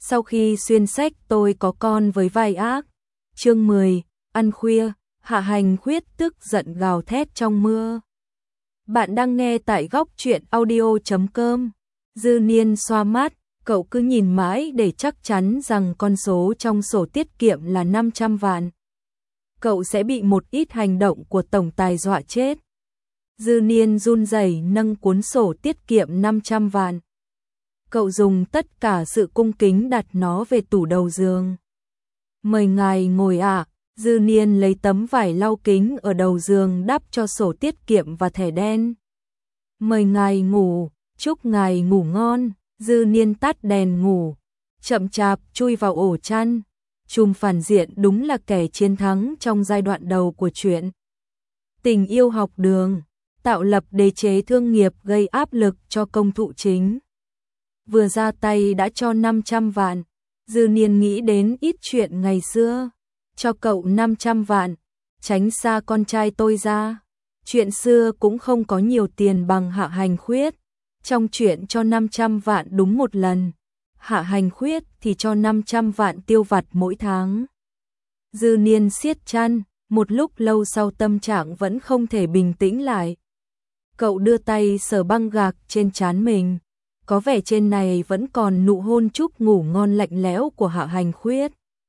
Sau khi xuyên sách tôi có con với vai ác. Chương 10, ăn khuya, Hạ Hành Khuyết tức giận gào thét trong mưa. Bạn đang nghe tại góc truyện audio.com. Dư Niên xoa mắt, cậu cứ nhìn mãi để chắc chắn rằng con số trong sổ tiết kiệm là 500 vạn. Cậu sẽ bị một ít hành động của tổng tài dọa chết. Dư Niên run rẩy nâng cuốn sổ tiết kiệm 500 vạn. Cậu dùng tất cả sự cung kính đặt nó về tủ đầu giường. Mời ngài ngồi ạ. Dư Niên lấy tấm vải lau kính ở đầu giường đắp cho sổ tiết kiệm và thẻ đen. Mời ngài ngủ, chúc ngài ngủ ngon. Dư Niên tắt đèn ngủ, chậm chạp chui vào ổ chăn. Trùm phản diện đúng là kẻ chiến thắng trong giai đoạn đầu của chuyện. Tình yêu học đường, tạo lập đế chế thương nghiệp gây áp lực cho công thụ chính. Vừa ra tay đã cho 500 vạn, Dư Niên nghĩ đến ít chuyện ngày xưa. Cho cậu 500 vạn, tránh xa con trai tôi ra. Chuyện xưa cũng không có nhiều tiền bằng Hạ Hành Khuyết. Trong chuyện cho 500 vạn đúng một lần, Hạ Hành Khuyết thì cho 500 vạn tiêu vặt mỗi tháng. Dư Niên siết chăn, một lúc lâu sau tâm trạng vẫn không thể bình tĩnh lại. Cậu đưa tay sờ băng gạc trên trán mình. Có vẻ trên này vẫn còn nụ hôn chúc ngủ ngon lạnh lẽo của Hạ Hành Khuyết.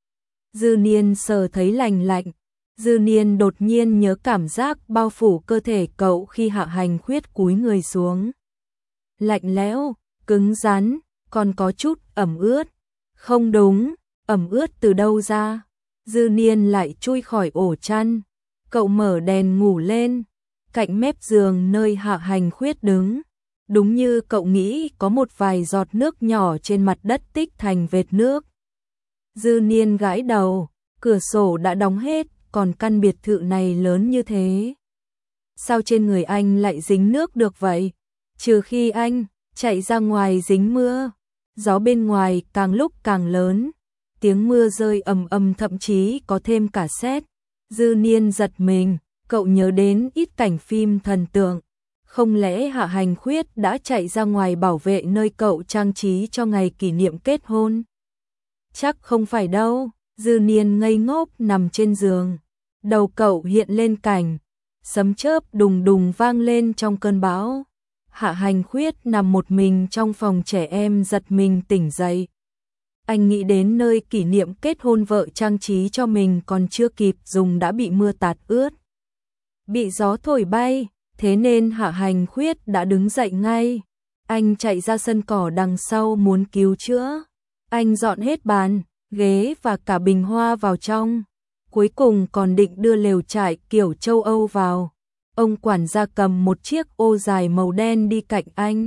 Dư Niên sờ thấy lành lạnh. Dư Niên đột nhiên nhớ cảm giác bao phủ cơ thể cậu khi Hạ Hành Khuyết cúi người xuống. Lạnh lẽo, cứng rắn, còn có chút ẩm ướt. Không đúng, ẩm ướt từ đâu ra? Dư Niên lại chui khỏi ổ chăn. Cậu mở đèn ngủ lên, cạnh mép giường nơi Hạ Hành Khuyết đứng. Đúng như cậu nghĩ, có một vài giọt nước nhỏ trên mặt đất tích thành vệt nước. Dư Niên gãi đầu, cửa sổ đã đóng hết, còn căn biệt thự này lớn như thế. Sao trên người anh lại dính nước được vậy? Trừ khi anh chạy ra ngoài dính mưa. Gió bên ngoài càng lúc càng lớn, tiếng mưa rơi ầm ầm, thậm chí có thêm cả sét. Dư Niên giật mình, cậu nhớ đến ít cảnh phim thần tượng. Không lẽ Hạ Hành Khuyết đã chạy ra ngoài bảo vệ nơi cậu trang trí cho ngày kỷ niệm kết hôn? Chắc không phải đâu. Dư Niên ngây ngốc nằm trên giường. Đầu cậu hiện lên cảnh sấm chớp đùng đùng vang lên trong cơn bão. Hạ Hành Khuyết nằm một mình trong phòng trẻ em, giật mình tỉnh dậy. Anh nghĩ đến nơi kỷ niệm kết hôn vợ trang trí cho mình còn chưa kịp dùng đã bị mưa tạt ướt. Bị gió thổi bay, thế nên Hạ Hành Khuyết đã đứng dậy ngay. Anh chạy ra sân cỏ đằng sau muốn cứu chữa. Anh dọn hết bàn, ghế và cả bình hoa vào trong. Cuối cùng còn định đưa lều trại kiểu châu Âu vào. Ông quản gia cầm một chiếc ô dài màu đen đi cạnh anh.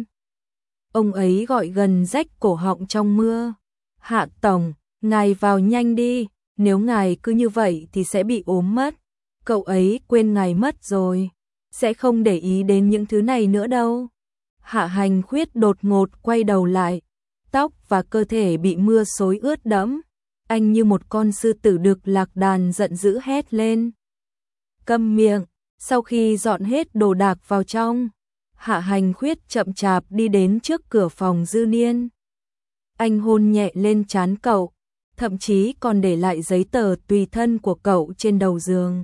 Ông ấy gọi gần rách cổ họng trong mưa. Hạ tổng, ngài vào nhanh đi, nếu ngài cứ như vậy thì sẽ bị ốm mất. Cậu ấy quên ngài mất rồi, sẽ không để ý đến những thứ này nữa đâu. Hạ Hành Khuyết đột ngột quay đầu lại, tóc và cơ thể bị mưa xối ướt đẫm. Anh như một con sư tử được lạc đàn giận dữ hét lên. Câm miệng. Sau khi dọn hết đồ đạc vào trong, Hạ Hành Khuyết chậm chạp đi đến trước cửa phòng Dư Niên. Anh hôn nhẹ lên trán cậu, thậm chí còn để lại giấy tờ tùy thân của cậu trên đầu giường.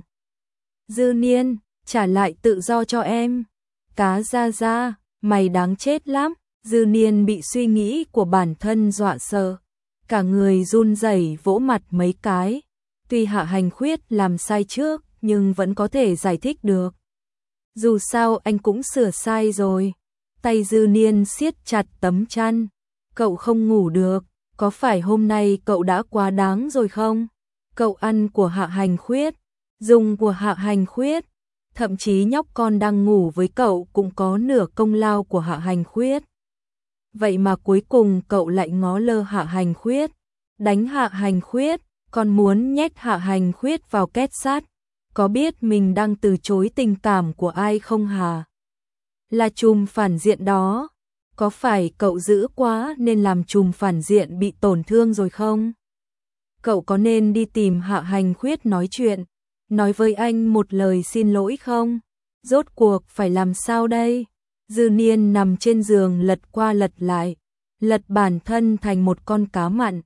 Dư Niên, trả lại tự do cho em. Cá ra ra, mày đáng chết lắm. Dư Niên bị suy nghĩ của bản thân dọa sợ, cả người run rẩy vỗ mặt mấy cái. Tuy Hạ Hành Khuyết làm sai trước, nhưng vẫn có thể giải thích được. Dù sao anh cũng sửa sai rồi. Tay Dư Niên siết chặt tấm chăn. Cậu không ngủ được, có phải hôm nay cậu đã quá đáng rồi không? Cậu ăn của Hạ Hành Khuyết, dùng của Hạ Hành Khuyết, thậm chí nhóc con đang ngủ với cậu cũng có nửa công lao của Hạ Hành Khuyết. Vậy mà cuối cùng cậu lại ngó lơ Hạ Hành Khuyết, đánh Hạ Hành Khuyết, còn muốn nhét Hạ Hành Khuyết vào két sắt. Có biết mình đang từ chối tình cảm của ai không hả? Là trùm phản diện đó. Có phải cậu dữ quá nên làm trùm phản diện bị tổn thương rồi không? Cậu có nên đi tìm Hạ Hành Khuyết nói chuyện, nói với anh một lời xin lỗi không? Rốt cuộc phải làm sao đây? Dư Niên nằm trên giường lật qua lật lại, lật bản thân thành một con cá mặn,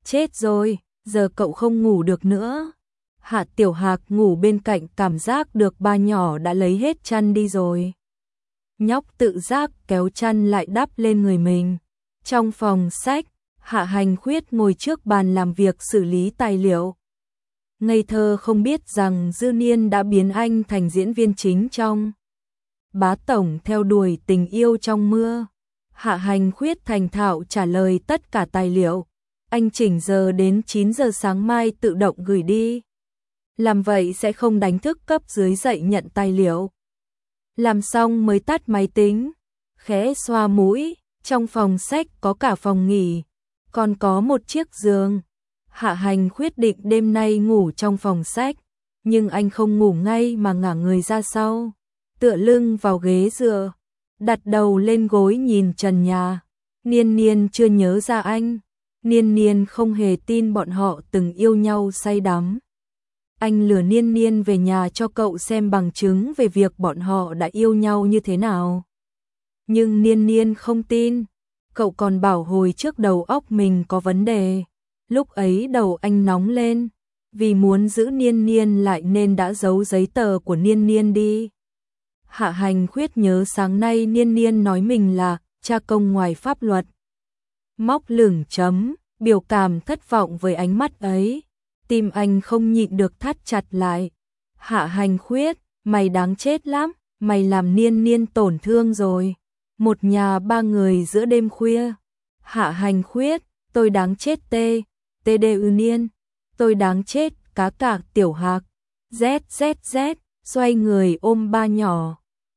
Chết rồi, giờ cậu không ngủ được nữa. Hạ Tiểu Hạc ngủ bên cạnh cảm giác được ba nhỏ đã lấy hết chăn đi rồi. Nhóc tự giác kéo chăn lại đắp lên người mình. Trong phòng sách, Hạ Hành Khuyết ngồi trước bàn làm việc xử lý tài liệu. Ngây thơ không biết rằng Dư Niên đã biến anh thành diễn viên chính trong Bá Tổng theo đuổi tình yêu trong mưa. Hạ Hành Khuyết thành thạo trả lời tất cả tài liệu. Anh chỉnh giờ đến 9 giờ sáng mai tự động gửi đi. Làm vậy sẽ không đánh thức cấp dưới dậy nhận tài liệu. Làm xong mới tắt máy tính, khẽ xoa mũi, trong phòng sách có cả phòng nghỉ, còn có một chiếc giường. Hạ Hành quyết định đêm nay ngủ trong phòng sách, nhưng anh không ngủ ngay mà ngả người ra sau, tựa lưng vào ghế dựa, đặt đầu lên gối nhìn trần nhà. Niên Niên chưa nhớ ra anh, Niên Niên không hề tin bọn họ từng yêu nhau say đắm. Anh lừa Niên Niên về nhà cho cậu xem bằng chứng về việc bọn họ đã yêu nhau như thế nào. Nhưng Niên Niên không tin, cậu còn bảo hồi trước đầu óc mình có vấn đề. Lúc ấy đầu anh nóng lên, vì muốn giữ Niên Niên lại nên đã giấu giấy tờ của Niên Niên đi. Hạ Hành Khuyết nhớ sáng nay Niên Niên nói mình là cha công ngoài pháp luật. Móc lửng chấm, biểu cảm thất vọng với ánh mắt ấy. Tim anh không nhịn được thắt chặt lại. Hạ Hành Khuyết, mày đáng chết lắm, mày làm Niên Niên tổn thương rồi. Một nhà ba người giữa đêm khuya. Hạ Hành Khuyết, tôi đáng chết TD Niên, tôi đáng chết cá cạc Tiểu Hạc. ZZZ, xoay người ôm ba nhỏ.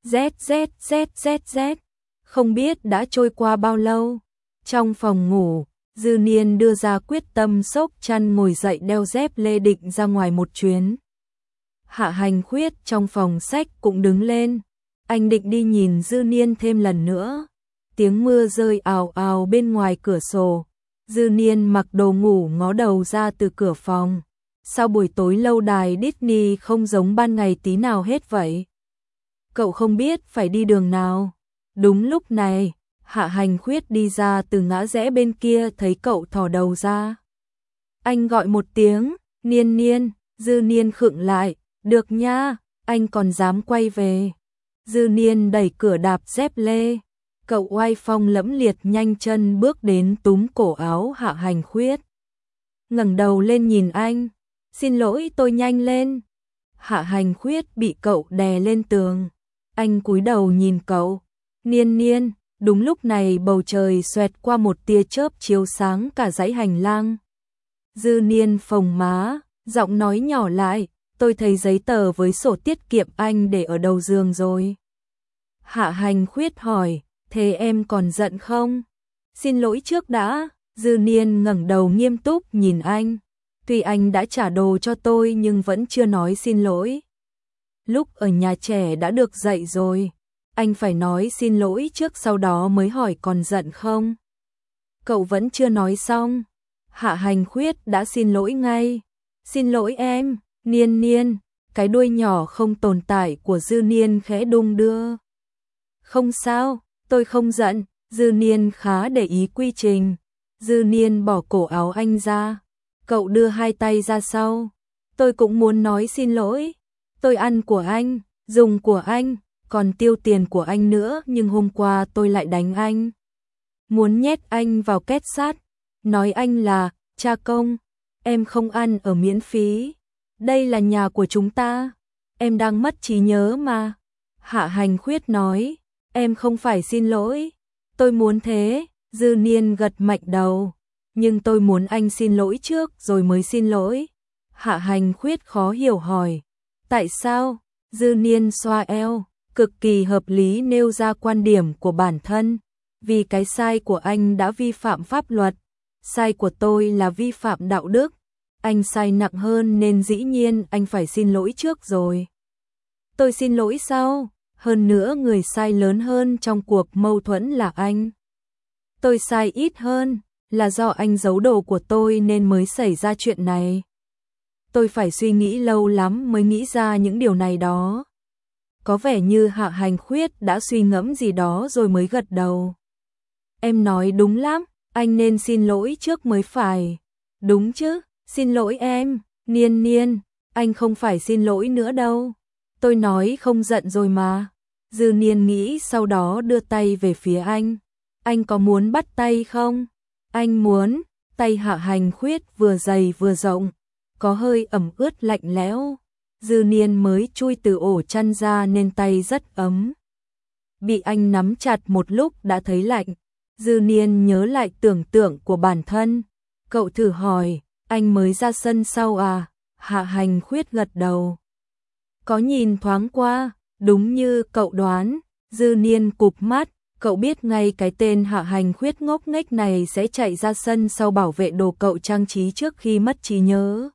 ZZZZZ, không biết đã trôi qua bao lâu. Trong phòng ngủ, Dư Niên đưa ra quyết tâm xốc chăn ngồi dậy đeo dép lê định ra ngoài một chuyến. Hạ Hành Khuyết trong phòng sách cũng đứng lên. Anh định đi nhìn Dư Niên thêm lần nữa. Tiếng mưa rơi ào ào bên ngoài cửa sổ. Dư Niên mặc đồ ngủ ngó đầu ra từ cửa phòng. Sao buổi tối lâu đài Disney không giống ban ngày tí nào hết vậy? Cậu không biết phải đi đường nào. Đúng lúc này, Hạ Hành Khuyết đi ra từ ngã rẽ bên kia thấy cậu thò đầu ra. Anh gọi một tiếng, Niên Niên. Dư Niên khựng lại, được nha, anh còn dám quay về. Dư Niên đẩy cửa đạp dép lê. Cậu oai phong lẫm liệt nhanh chân bước đến túm cổ áo Hạ Hành Khuyết. Ngẩng đầu lên nhìn anh, xin lỗi tôi nhanh lên. Hạ Hành Khuyết bị cậu đè lên tường. Anh cúi đầu nhìn cậu. Niên Niên. Đúng lúc này bầu trời xoẹt qua một tia chớp chiếu sáng cả dãy hành lang. Dư Niên phồng má, giọng nói nhỏ lại, tôi thấy giấy tờ với sổ tiết kiệm anh để ở đầu giường rồi. Hạ Hành Khuyết hỏi, thế em còn giận không? Xin lỗi trước đã. Dư Niên ngẩng đầu nghiêm túc nhìn anh. Tuy anh đã trả đồ cho tôi nhưng vẫn chưa nói xin lỗi. Lúc ở nhà trẻ đã được dạy rồi. Anh phải nói xin lỗi trước sau đó mới hỏi còn giận không? Cậu vẫn chưa nói xong. Hạ Hành Khuyết đã xin lỗi ngay. Xin lỗi em, Niên Niên. Cái đuôi nhỏ không tồn tại của Dư Niên khẽ đung đưa. Không sao, tôi không giận. Dư Niên khá để ý quy trình. Dư Niên bỏ cổ áo anh ra. Cậu đưa hai tay ra sau. Tôi cũng muốn nói xin lỗi. Tôi ăn của anh, dùng của anh, còn tiêu tiền của anh nữa, nhưng hôm qua tôi lại đánh anh. Muốn nhét anh vào két sắt, nói anh là cha công. Em không ăn ở miễn phí. Đây là nhà của chúng ta. Em đang mất trí nhớ mà. Hạ Hành Khuyết nói, em không phải xin lỗi. Tôi muốn thế. Dư Niên gật mạnh đầu. Nhưng tôi muốn anh xin lỗi trước rồi mới xin lỗi. Hạ Hành Khuyết khó hiểu hỏi. Tại sao? Dư Niên xoa eo, cực kỳ hợp lý nêu ra quan điểm của bản thân. Vì cái sai của anh đã vi phạm pháp luật. Sai của tôi là vi phạm đạo đức. Anh sai nặng hơn nên dĩ nhiên anh phải xin lỗi trước rồi. Tôi xin lỗi sau. Hơn nữa người sai lớn hơn trong cuộc mâu thuẫn là anh. Tôi sai ít hơn, là do anh giấu đồ của tôi nên mới xảy ra chuyện này. Tôi phải suy nghĩ lâu lắm mới nghĩ ra những điều này đó. Có vẻ như Hạ Hành Khuyết đã suy ngẫm gì đó rồi mới gật đầu. Em nói đúng lắm, anh nên xin lỗi trước mới phải. Đúng chứ, xin lỗi em, Niên Niên, anh không phải xin lỗi nữa đâu. Tôi nói không giận rồi mà. Dư Niên nghĩ sau đó đưa tay về phía anh. Anh có muốn bắt tay không? Anh muốn. Tay Hạ Hành Khuyết vừa dày vừa rộng, có hơi ẩm ướt lạnh lẽo. Dư Niên mới chui từ ổ chăn ra nên tay rất ấm. Bị anh nắm chặt một lúc đã thấy lạnh. Dư Niên nhớ lại tưởng tượng của bản thân. Cậu thử hỏi, anh mới ra sân sau à? Hạ Hành Khuyết gật đầu. Có nhìn thoáng qua, đúng như cậu đoán. Dư Niên cụp mắt, cậu biết ngay cái tên Hạ Hành Khuyết ngốc nghếch này sẽ chạy ra sân sau bảo vệ đồ cậu trang trí trước khi mất trí nhớ.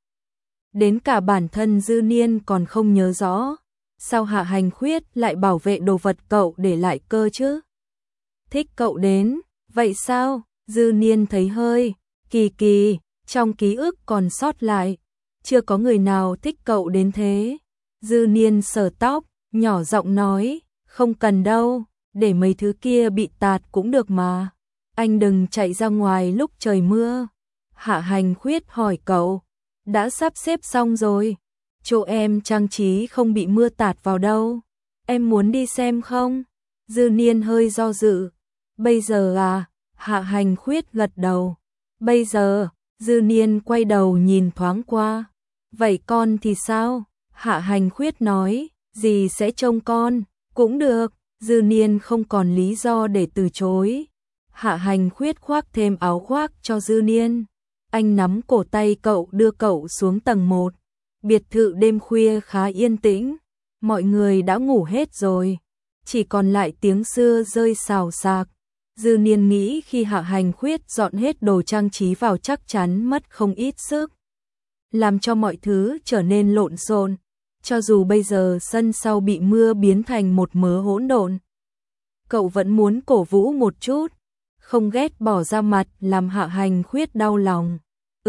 Đến cả bản thân Dư Niên còn không nhớ rõ. Sao Hạ Hành Khuyết lại bảo vệ đồ vật cậu để lại cơ chứ? Thích cậu đến, vậy sao? Dư Niên thấy hơi kỳ kỳ, trong ký ức còn sót lại. Chưa có người nào thích cậu đến thế. Dư Niên sờ tóc, nhỏ giọng nói, không cần đâu, để mấy thứ kia bị tạt cũng được mà. Anh đừng chạy ra ngoài lúc trời mưa. Hạ Hành Khuyết hỏi cậu, đã sắp xếp xong rồi. Chỗ em trang trí không bị mưa tạt vào đâu. Em muốn đi xem không? Dư Niên hơi do dự. Bây giờ à? Hạ Hành Khuyết gật đầu. Bây giờ, Dư Niên quay đầu nhìn thoáng qua. Vậy con thì sao? Hạ Hành Khuyết nói, dì sẽ trông con. Cũng được, Dư Niên không còn lý do để từ chối. Hạ Hành Khuyết khoác thêm áo khoác cho Dư Niên. Anh nắm cổ tay cậu đưa cậu xuống tầng 1. Biệt thự đêm khuya khá yên tĩnh. Mọi người đã ngủ hết rồi. Chỉ còn lại tiếng xưa rơi xào xạc. Dư Niên nghĩ khi Hạ Hành Khuyết dọn hết đồ trang trí vào chắc chắn mất không ít sức. Làm cho mọi thứ trở nên lộn xộn. Cho dù bây giờ sân sau bị mưa biến thành một mớ hỗn độn, cậu vẫn muốn cổ vũ một chút, không ghét bỏ ra mặt làm Hạ Hành Khuyết đau lòng.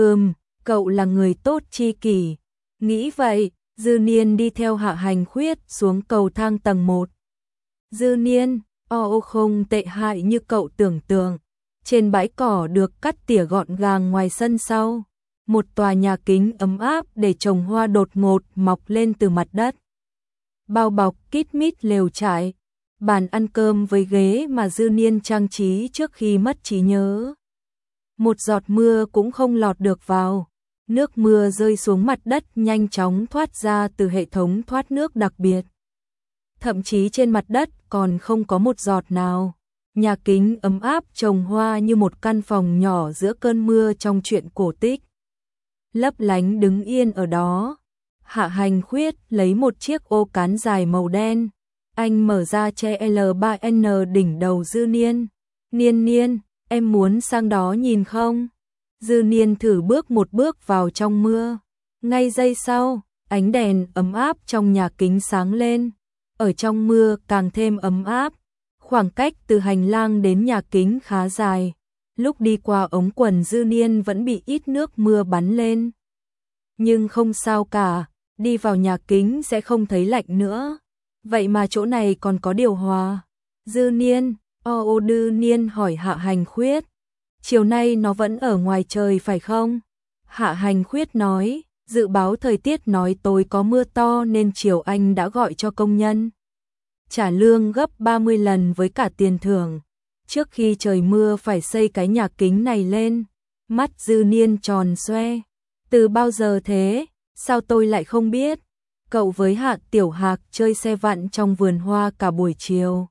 Cậu là người tốt chi kỷ. Nghĩ vậy, Dư Niên đi theo Hạ Hành Khuyết xuống cầu thang tầng 1. Dư Niên, không tệ hại như cậu tưởng tượng. Trên bãi cỏ được cắt tỉa gọn gàng ngoài sân sau, một tòa nhà kính ấm áp để trồng hoa đột ngột mọc lên từ mặt đất. Bao bọc kít mít lều trại, bàn ăn cơm với ghế mà Dư Niên trang trí trước khi mất trí nhớ. Một giọt mưa cũng không lọt được vào. Nước mưa rơi xuống mặt đất nhanh chóng thoát ra từ hệ thống thoát nước đặc biệt. Thậm chí trên mặt đất còn không có một giọt nào. Nhà kính ấm áp trồng hoa như một căn phòng nhỏ giữa cơn mưa trong truyện cổ tích. Lấp lánh đứng yên ở đó. Hạ Hành Khuyết lấy một chiếc ô cán dài màu đen. Anh mở ra che L3N đỉnh đầu Dư Niên. Niên Niên, em muốn sang đó nhìn không? Dư Niên thử bước một bước vào trong mưa. Ngay giây sau, ánh đèn ấm áp trong nhà kính sáng lên. Ở trong mưa càng thêm ấm áp. Khoảng cách từ hành lang đến nhà kính khá dài. Lúc đi qua ống quần Dư Niên vẫn bị ít nước mưa bắn lên. Nhưng không sao cả, đi vào nhà kính sẽ không thấy lạnh nữa. Vậy mà chỗ này còn có điều hòa. Dư Niên, Dư Niên hỏi Hạ Hành Khuyết. Chiều nay nó vẫn ở ngoài trời phải không? Hạ Hành Khuyết nói, dự báo thời tiết nói tối có mưa to nên chiều anh đã gọi cho công nhân. Trả lương gấp 30 lần với cả tiền thưởng. Trước khi trời mưa phải xây cái nhà kính này lên. Mắt Dư Niên tròn xoe. Từ bao giờ thế? Sao tôi lại không biết? Cậu với Hạ Tiểu Hạc chơi xe vặn trong vườn hoa cả buổi chiều.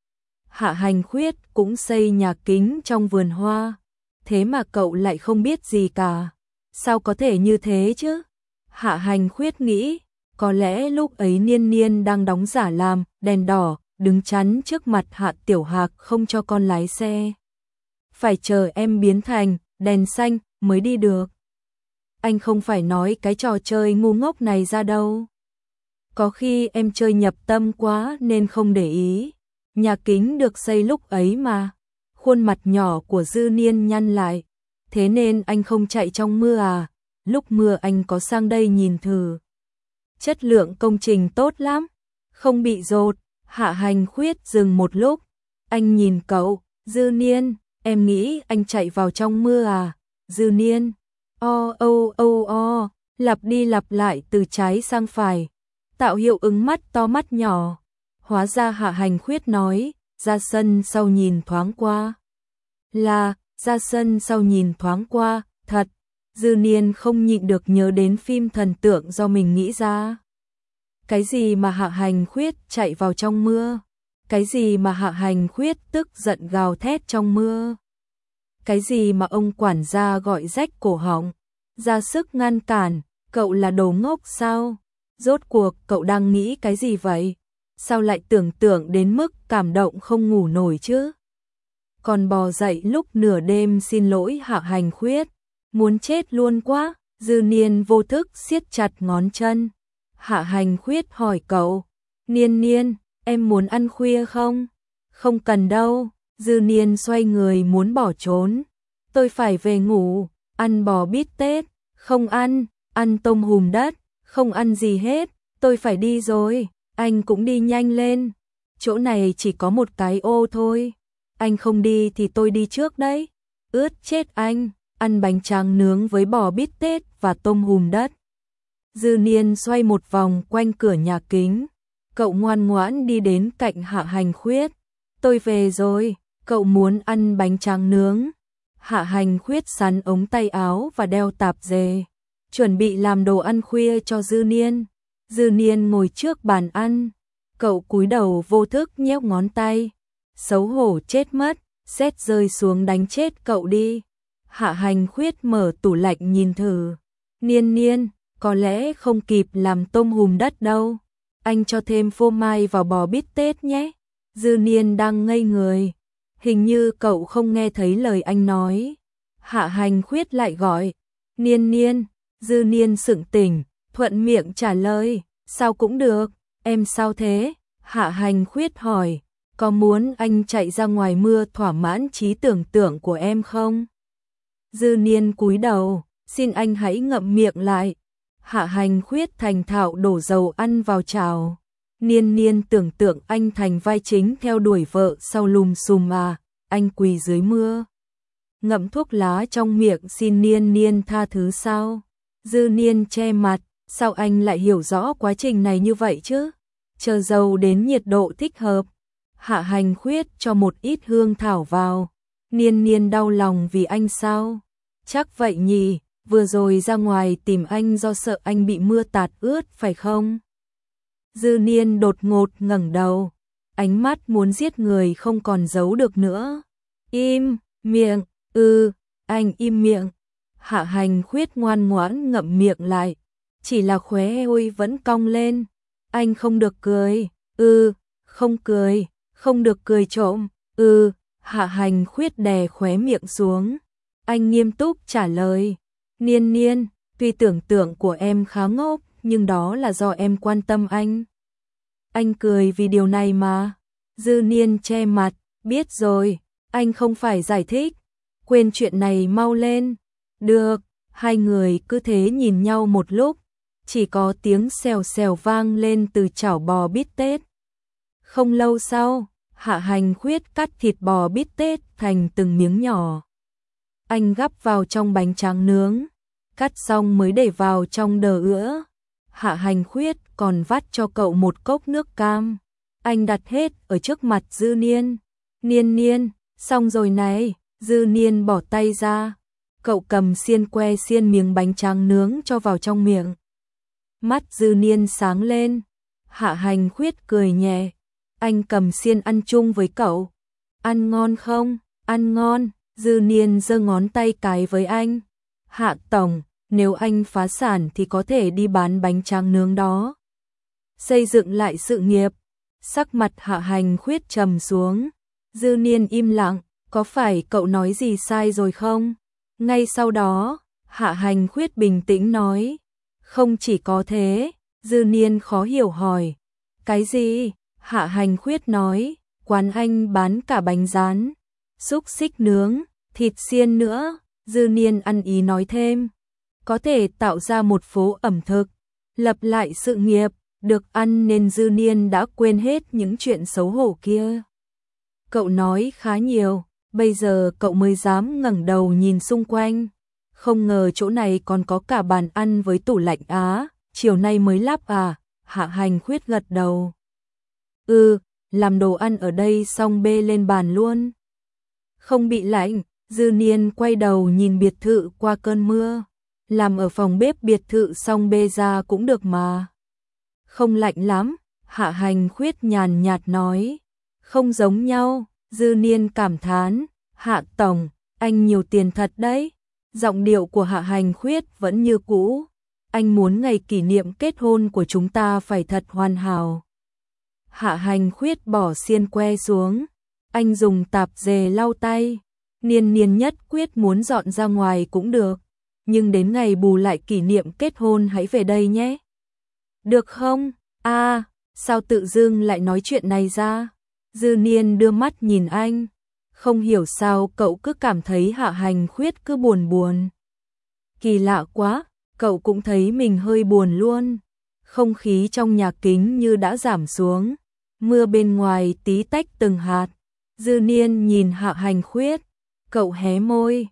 Hạ Hành Khuyết cũng xây nhà kính trong vườn hoa. Thế mà cậu lại không biết gì cả. Sao có thể như thế chứ? Hạ Hành Khuyết nghĩ, có lẽ lúc ấy Niên Niên đang đóng giả làm đèn đỏ, đứng chắn trước mặt Hạ Tiểu Hạc không cho con lái xe. Phải chờ em biến thành đèn xanh mới đi được. Anh không phải nói cái trò chơi ngu ngốc này ra đâu. Có khi em chơi nhập tâm quá nên không để ý. Nhà kính được xây lúc ấy mà. Khuôn mặt nhỏ của Dư Niên nhăn lại. Thế nên anh không chạy trong mưa à? Lúc mưa anh có sang đây nhìn thử. Chất lượng công trình tốt lắm. Không bị dột. Hạ Hành Khuyết dừng một lúc. Anh nhìn cậu. Dư Niên, em nghĩ anh chạy vào trong mưa à? Dư Niên, lặp đi lặp lại từ trái sang phải, tạo hiệu ứng mắt to mắt nhỏ. Hóa ra Hạ Hành Khuyết nói, ra sân sau nhìn thoáng qua. Là, ra sân sau nhìn thoáng qua, thật. Dư Niên không nhịn được nhớ đến phim thần tượng do mình nghĩ ra. Cái gì mà Hạ Hành Khuyết chạy vào trong mưa? Cái gì mà Hạ Hành Khuyết tức giận gào thét trong mưa? Cái gì mà ông quản gia gọi rách cổ họng, ra sức ngăn cản, cậu là đồ ngốc sao? Rốt cuộc cậu đang nghĩ cái gì vậy? Sao lại tưởng tượng đến mức cảm động không ngủ nổi chứ? Còn bò dậy lúc nửa đêm xin lỗi Hạ Hành Khuyết, muốn chết luôn quá. Dư Niên vô thức siết chặt ngón chân. Hạ Hành Khuyết hỏi cậu, Niên, em muốn ăn khuya không? Không cần đâu. Dư Niên xoay người muốn bỏ trốn. Tôi phải về ngủ, ăn bò bít tết, không ăn, ăn tôm hùm đất, không ăn gì hết, tôi phải đi rồi, anh cũng đi nhanh lên. Chỗ này chỉ có một cái ô thôi, anh không đi thì tôi đi trước đấy. Ướt chết anh, ăn bánh tráng nướng với bò bít tết và tôm hùm đất. Dư Niên xoay một vòng quanh cửa nhà kính, cậu ngoan ngoãn đi đến cạnh Hạ Hành Khuyết. Tôi về rồi, cậu muốn ăn bánh tráng nướng. Hạ Hành Khuyết sắn ống tay áo và đeo tạp dề, chuẩn bị làm đồ ăn khuya cho Dư Niên. Dư Niên ngồi trước bàn ăn, cậu cúi đầu vô thức nhéo ngón tay. Xấu hổ chết mất, sét rơi xuống đánh chết cậu đi. Hạ Hành Khuyết mở tủ lạnh nhìn thử. Niên, có lẽ không kịp làm tôm hùm đất đâu. Anh cho thêm phô mai vào bò bít tết nhé. Dư Niên đang ngây người. Hình như cậu không nghe thấy lời anh nói. Hạ Hành Khuyết lại gọi. Niên. Dư Niên sững tỉnh, thuận miệng trả lời. Sao cũng được, em sao thế? Hạ Hành Khuyết hỏi. Có muốn anh chạy ra ngoài mưa thỏa mãn trí tưởng tượng của em không? Dư Niên cúi đầu. Xin anh hãy ngậm miệng lại. Hạ Hành Khuyết thành thạo đổ dầu ăn vào chảo. Niên tưởng tượng anh thành vai chính theo đuổi vợ sau lùm xùm à, anh quỳ dưới mưa. Ngậm thuốc lá trong miệng xin Niên tha thứ sao? Dư Niên che mặt, sao anh lại hiểu rõ quá trình này như vậy chứ? Chờ dầu đến nhiệt độ thích hợp. Hạ Hành Khuyết cho một ít hương thảo vào. Niên đau lòng vì anh sao? Chắc vậy nhỉ, vừa rồi ra ngoài tìm anh do sợ anh bị mưa tạt ướt phải không? Dư Niên đột ngột ngẩng đầu, ánh mắt muốn giết người không còn giấu được nữa. Im miệng, anh im miệng. Hạ Hành Khuyết ngoan ngoãn ngậm miệng lại, chỉ là khóe môi vẫn cong lên. Anh không được cười, không cười, không được cười trộm, Hạ Hành Khuyết đè khóe miệng xuống. Anh nghiêm túc trả lời, Niên, tuy tưởng tượng của em khá ngốc, nhưng đó là do em quan tâm anh. Anh cười vì điều này mà. Dư Niên che mặt, biết rồi, anh không phải giải thích. Quên chuyện này mau lên. Được, hai người cứ thế nhìn nhau một lúc. Chỉ có tiếng xèo xèo vang lên từ chảo bò bít tết. Không lâu sau, Hạ Hành Khuyết cắt thịt bò bít tết thành từng miếng nhỏ. Anh gắp vào trong bánh tráng nướng, cắt xong mới để vào trong đờ ữa. Hạ Hành Khuyết còn vắt cho cậu một cốc nước cam. Anh đặt hết ở trước mặt Dư Niên. Niên, xong rồi này. Dư Niên bỏ tay ra. Cậu cầm xiên que xiên miếng bánh tráng nướng cho vào trong miệng. Mắt Dư Niên sáng lên. Hạ Hành Khuyết cười nhẹ. Anh cầm xiên ăn chung với cậu. Ăn ngon không? Ăn ngon. Dư Niên giơ ngón tay cái với anh. Hạ tổng, nếu anh phá sản thì có thể đi bán bánh tráng nướng đó. Xây dựng lại sự nghiệp. Sắc mặt Hạ Hành Khuyết trầm xuống. Dư Niên im lặng, có phải cậu nói gì sai rồi không? Ngay sau đó, Hạ Hành Khuyết bình tĩnh nói. Không chỉ có thế, Dư Niên khó hiểu hỏi. Cái gì? Hạ Hành Khuyết nói, quán anh bán cả bánh rán, xúc xích nướng, thịt xiên nữa. Dư Niên ăn ý nói thêm. Có thể tạo ra một phố ẩm thực, lập lại sự nghiệp, được ăn nên Dư Niên đã quên hết những chuyện xấu hổ kia. Cậu nói khá nhiều, bây giờ cậu mới dám ngẩng đầu nhìn xung quanh. Không ngờ chỗ này còn có cả bàn ăn với tủ lạnh á, chiều nay mới lắp à? Hạ Hành Khuyết gật đầu. Làm đồ ăn ở đây xong bê lên bàn luôn. Không bị lạnh. Dư Niên quay đầu nhìn biệt thự qua cơn mưa. Làm ở phòng bếp biệt thự xong bê ra cũng được mà. Không lạnh lắm, Hạ Hành Khuyết nhàn nhạt nói. Không giống nhau, Dư Niên cảm thán. Hạ tổng, anh nhiều tiền thật đấy. Giọng điệu của Hạ Hành Khuyết vẫn như cũ. Anh muốn ngày kỷ niệm kết hôn của chúng ta phải thật hoàn hảo. Hạ Hành Khuyết bỏ xiên que xuống. Anh dùng tạp dề lau tay. Niên nhất quyết muốn dọn ra ngoài cũng được. Nhưng đến ngày bù lại kỷ niệm kết hôn hãy về đây nhé. Được không? Sao tự dưng lại nói chuyện này ra? Dư Niên đưa mắt nhìn anh. Không hiểu sao cậu cứ cảm thấy Hạ Hành Khuyết cứ buồn buồn. Kỳ lạ quá, cậu cũng thấy mình hơi buồn luôn. Không khí trong nhà kính như đã giảm xuống. Mưa bên ngoài tí tách từng hạt. Dư Niên nhìn Hạ Hành Khuyết. Cậu hé môi.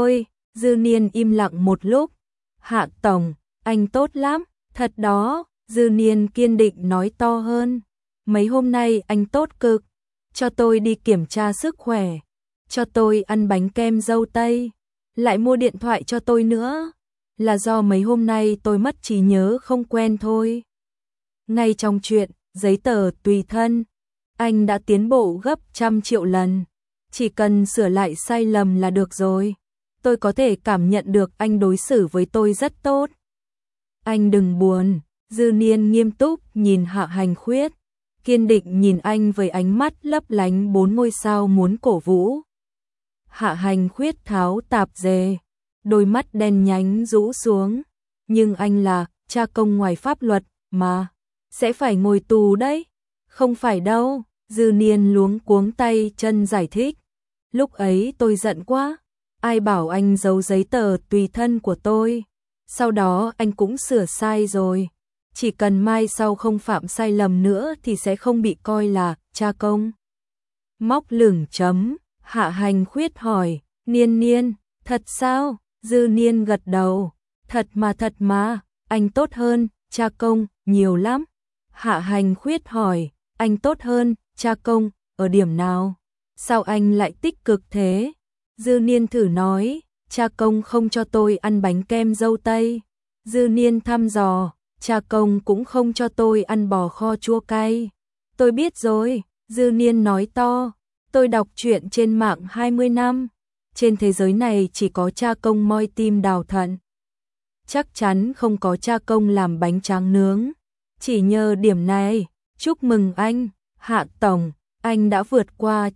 Dư Niên im lặng một lúc. Hạ tổng, anh tốt lắm. Thật đó, Dư Niên kiên định nói to hơn. Mấy hôm nay anh tốt cực. Cho tôi đi kiểm tra sức khỏe. Cho tôi ăn bánh kem dâu tây. Lại mua điện thoại cho tôi nữa. Là do mấy hôm nay tôi mất trí nhớ không quen thôi. Ngay trong chuyện, giấy tờ tùy thân, anh đã tiến bộ gấp 100 triệu lần. Chỉ cần sửa lại sai lầm là được rồi. Tôi có thể cảm nhận được anh đối xử với tôi rất tốt. Anh đừng buồn. Dư Niên nghiêm túc nhìn Hạ Hành Khuyết, kiên định nhìn anh với ánh mắt lấp lánh 4 ngôi sao muốn cổ vũ. Hạ Hành Khuyết tháo tạp dề, đôi mắt đen nhánh rũ xuống. Nhưng anh là cha công ngoài pháp luật mà, sẽ phải ngồi tù đấy. Không phải đâu, Dư Niên luống cuống tay chân giải thích. Lúc ấy tôi giận quá, ai bảo anh giấu giấy tờ tùy thân của tôi. Sau đó anh cũng sửa sai rồi. Chỉ cần mai sau không phạm sai lầm nữa thì sẽ không bị coi là cha công. Móc lửng chấm, Hạ Hành Khuyết hỏi, Niên, thật sao? Dư Niên gật đầu, thật mà, anh tốt hơn, cha công, nhiều lắm. Hạ Hành Khuyết hỏi, anh tốt hơn, cha công, ở điểm nào? Sao anh lại tích cực thế? Dư Niên thử nói, cha công không cho tôi ăn bánh kem dâu tây. Dư Niên thăm dò, cha công cũng không cho tôi ăn bò kho chua cay. Tôi biết rồi, Dư Niên nói to, tôi đọc truyện trên mạng 20 năm. Trên thế giới này chỉ có cha công moi tim đào thận. Chắc chắn không có cha công làm bánh tráng nướng. Chỉ nhờ điểm này, chúc mừng anh, Hạ tổng, anh đã vượt qua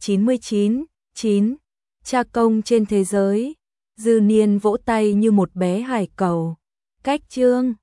99,9 cha công trên thế giới. Dư Niên vỗ tay như một bé hải cẩu. Cách chương